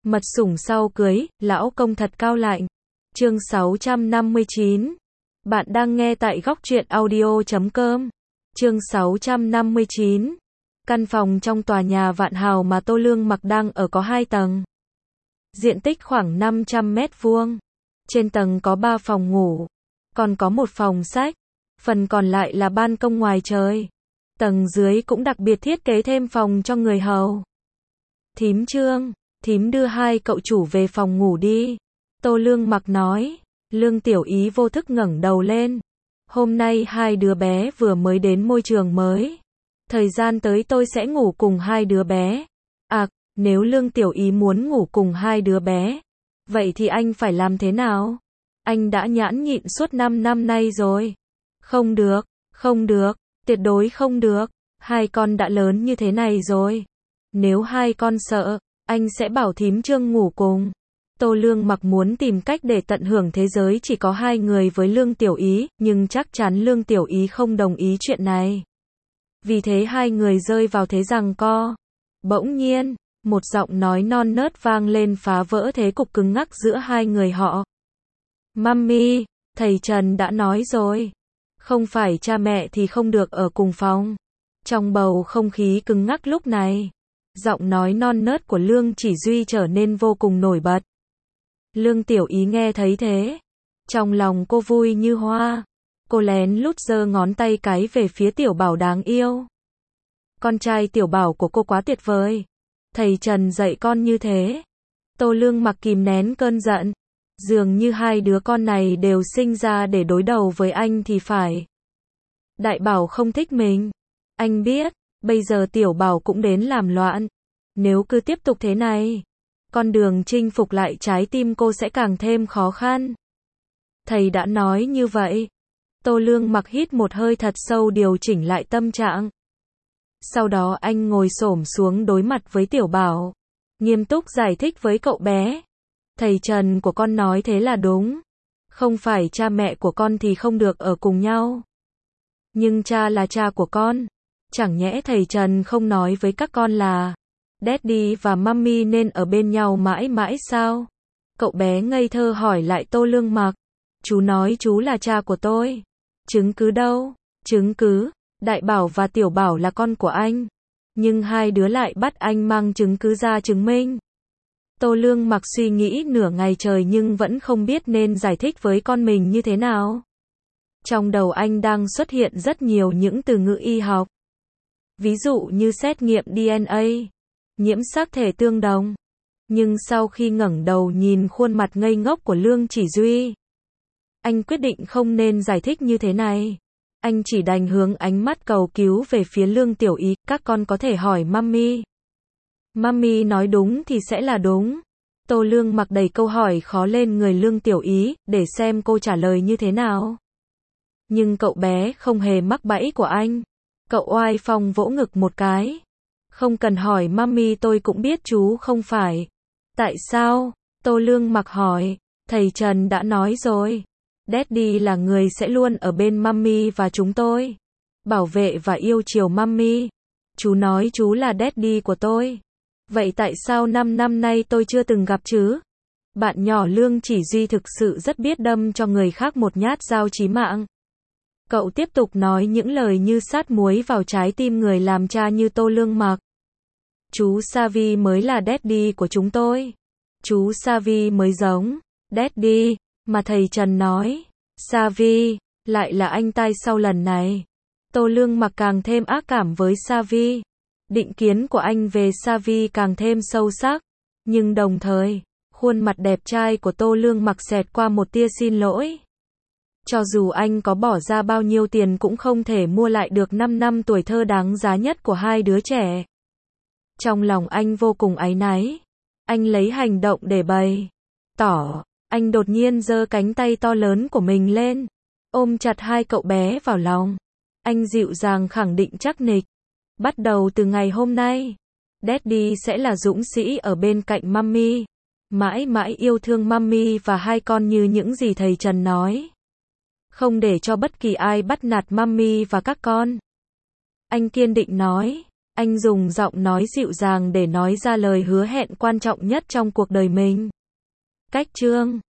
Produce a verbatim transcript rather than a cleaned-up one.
Mật sủng sau cưới, lão công thật cao lạnh. Chương sáu trăm năm mươi chín. Bạn đang nghe tại góc truyện audio chấm com. Chương sáu trăm năm mươi chín. Căn phòng trong tòa nhà Vạn Hào mà Tô Lương Mặc đang ở có hai tầng. Diện tích khoảng năm trăm mét vuông. Trên tầng có ba phòng ngủ, còn có một phòng sách. Phần còn lại là ban công ngoài trời. Tầng dưới cũng đặc biệt thiết kế thêm phòng cho người hầu. Thím Trương, thím đưa hai cậu chủ về phòng ngủ đi. Tô Lương Mặc nói. Lương Tiểu Ý vô thức ngẩng đầu lên. Hôm nay hai đứa bé vừa mới đến môi trường mới. Thời gian tới tôi sẽ ngủ cùng hai đứa bé. À, nếu Lương Tiểu Ý muốn ngủ cùng hai đứa bé, vậy thì anh phải làm thế nào? Anh đã nhẫn nhịn suốt năm năm nay rồi. Không được, không được, tuyệt đối không được. Hai con đã lớn như thế này rồi. Nếu hai con sợ, anh sẽ bảo thím Trương ngủ cùng. Tô Lương Mặc muốn tìm cách để tận hưởng thế giới chỉ có hai người với Lương Tiểu Ý, nhưng chắc chắn Lương Tiểu Ý không đồng ý chuyện này. Vì thế hai người rơi vào thế giằng co. Bỗng nhiên, một giọng nói non nớt vang lên phá vỡ thế cục cứng ngắc giữa hai người họ. Mummy, thầy Trần đã nói rồi. Không phải cha mẹ thì không được ở cùng phòng. Trong bầu không khí cứng ngắc lúc này, giọng nói non nớt của Lương Chỉ Duy trở nên vô cùng nổi bật. Lương Tiểu Ý nghe thấy thế, trong lòng cô vui như hoa. Cô lén lút giơ ngón tay cái về phía Tiểu Bảo đáng yêu. Con trai Tiểu Bảo của cô quá tuyệt vời. Thầy Trần dạy con như thế. Tô Lương Mặc kìm nén cơn giận. Dường như hai đứa con này đều sinh ra để đối đầu với anh thì phải. Đại Bảo không thích mình. Anh biết, bây giờ Tiểu Bảo cũng đến làm loạn. Nếu cứ tiếp tục thế này, con đường chinh phục lại trái tim cô sẽ càng thêm khó khăn. Thầy đã nói như vậy. Tô Lương Mặc hít một hơi thật sâu điều chỉnh lại tâm trạng. Sau đó anh ngồi xổm xuống đối mặt với Tiểu Bảo. Nghiêm túc giải thích với cậu bé. Thầy Trần của con nói thế là đúng. Không phải cha mẹ của con thì không được ở cùng nhau. Nhưng cha là cha của con. Chẳng nhẽ thầy Trần không nói với các con là Daddy và Mummy nên ở bên nhau mãi mãi sao? Cậu bé ngây thơ hỏi lại Tô Lương Mặc. Chú nói chú là cha của tôi. Chứng cứ đâu? Chứng cứ? Đại Bảo và Tiểu Bảo là con của anh. Nhưng hai đứa lại bắt anh mang chứng cứ ra chứng minh. Tô Lương Mặc suy nghĩ nửa ngày trời nhưng vẫn không biết nên giải thích với con mình như thế nào. Trong đầu anh đang xuất hiện rất nhiều những từ ngữ y học. Ví dụ như xét nghiệm đê en a, nhiễm xác thể tương đồng. Nhưng sau khi ngẩng đầu nhìn khuôn mặt ngây ngốc của Lương Chỉ Duy, anh quyết định không nên giải thích như thế này. Anh chỉ đành hướng ánh mắt cầu cứu về phía Lương Tiểu Ý. Các con có thể hỏi Mummy. Mummy nói đúng thì sẽ là đúng. Tô Lương Mặc đẩy câu hỏi khó lên người Lương Tiểu Ý, để xem cô trả lời như thế nào. Nhưng cậu bé không hề mắc bẫy của anh. Cậu oai phong vỗ ngực một cái. Không cần hỏi Mummy, tôi cũng biết chú không phải. Tại sao? Tô Lương Mặc hỏi. Thầy Trần đã nói rồi. Daddy là người sẽ luôn ở bên Mummy và chúng tôi. Bảo vệ và yêu chiều Mummy. Chú nói chú là Daddy của tôi. Vậy tại sao năm năm nay tôi chưa từng gặp chứ? Bạn nhỏ Lương Chỉ Duy thực sự rất biết đâm cho người khác một nhát dao chí mạng. Cậu tiếp tục nói những lời như sát muối vào trái tim người làm cha như Tô Lương Mặc. Chú Savi mới là Daddy của chúng tôi. Chú Savi mới giống Daddy mà thầy Trần nói. Savi lại là anh tai sau lần này. Tô Lương Mặc càng thêm ác cảm với Savi. Định kiến của anh về Savi càng thêm sâu sắc. Nhưng đồng thời, khuôn mặt đẹp trai của Tô Lương Mặc xẹt qua một tia xin lỗi. Cho dù anh có bỏ ra bao nhiêu tiền cũng không thể mua lại được năm năm tuổi thơ đáng giá nhất của hai đứa trẻ. Trong lòng anh vô cùng áy náy. Anh lấy hành động để bày tỏ. Anh đột nhiên giơ cánh tay to lớn của mình lên, ôm chặt hai cậu bé vào lòng. Anh dịu dàng khẳng định chắc nịch. Bắt đầu từ ngày hôm nay, Daddy sẽ là dũng sĩ ở bên cạnh Mummy. Mãi mãi yêu thương Mummy và hai con như những gì thầy Trần nói. Không để cho bất kỳ ai bắt nạt Mummy và các con. Anh kiên định nói. Anh dùng giọng nói dịu dàng để nói ra lời hứa hẹn quan trọng nhất trong cuộc đời mình. Cách chương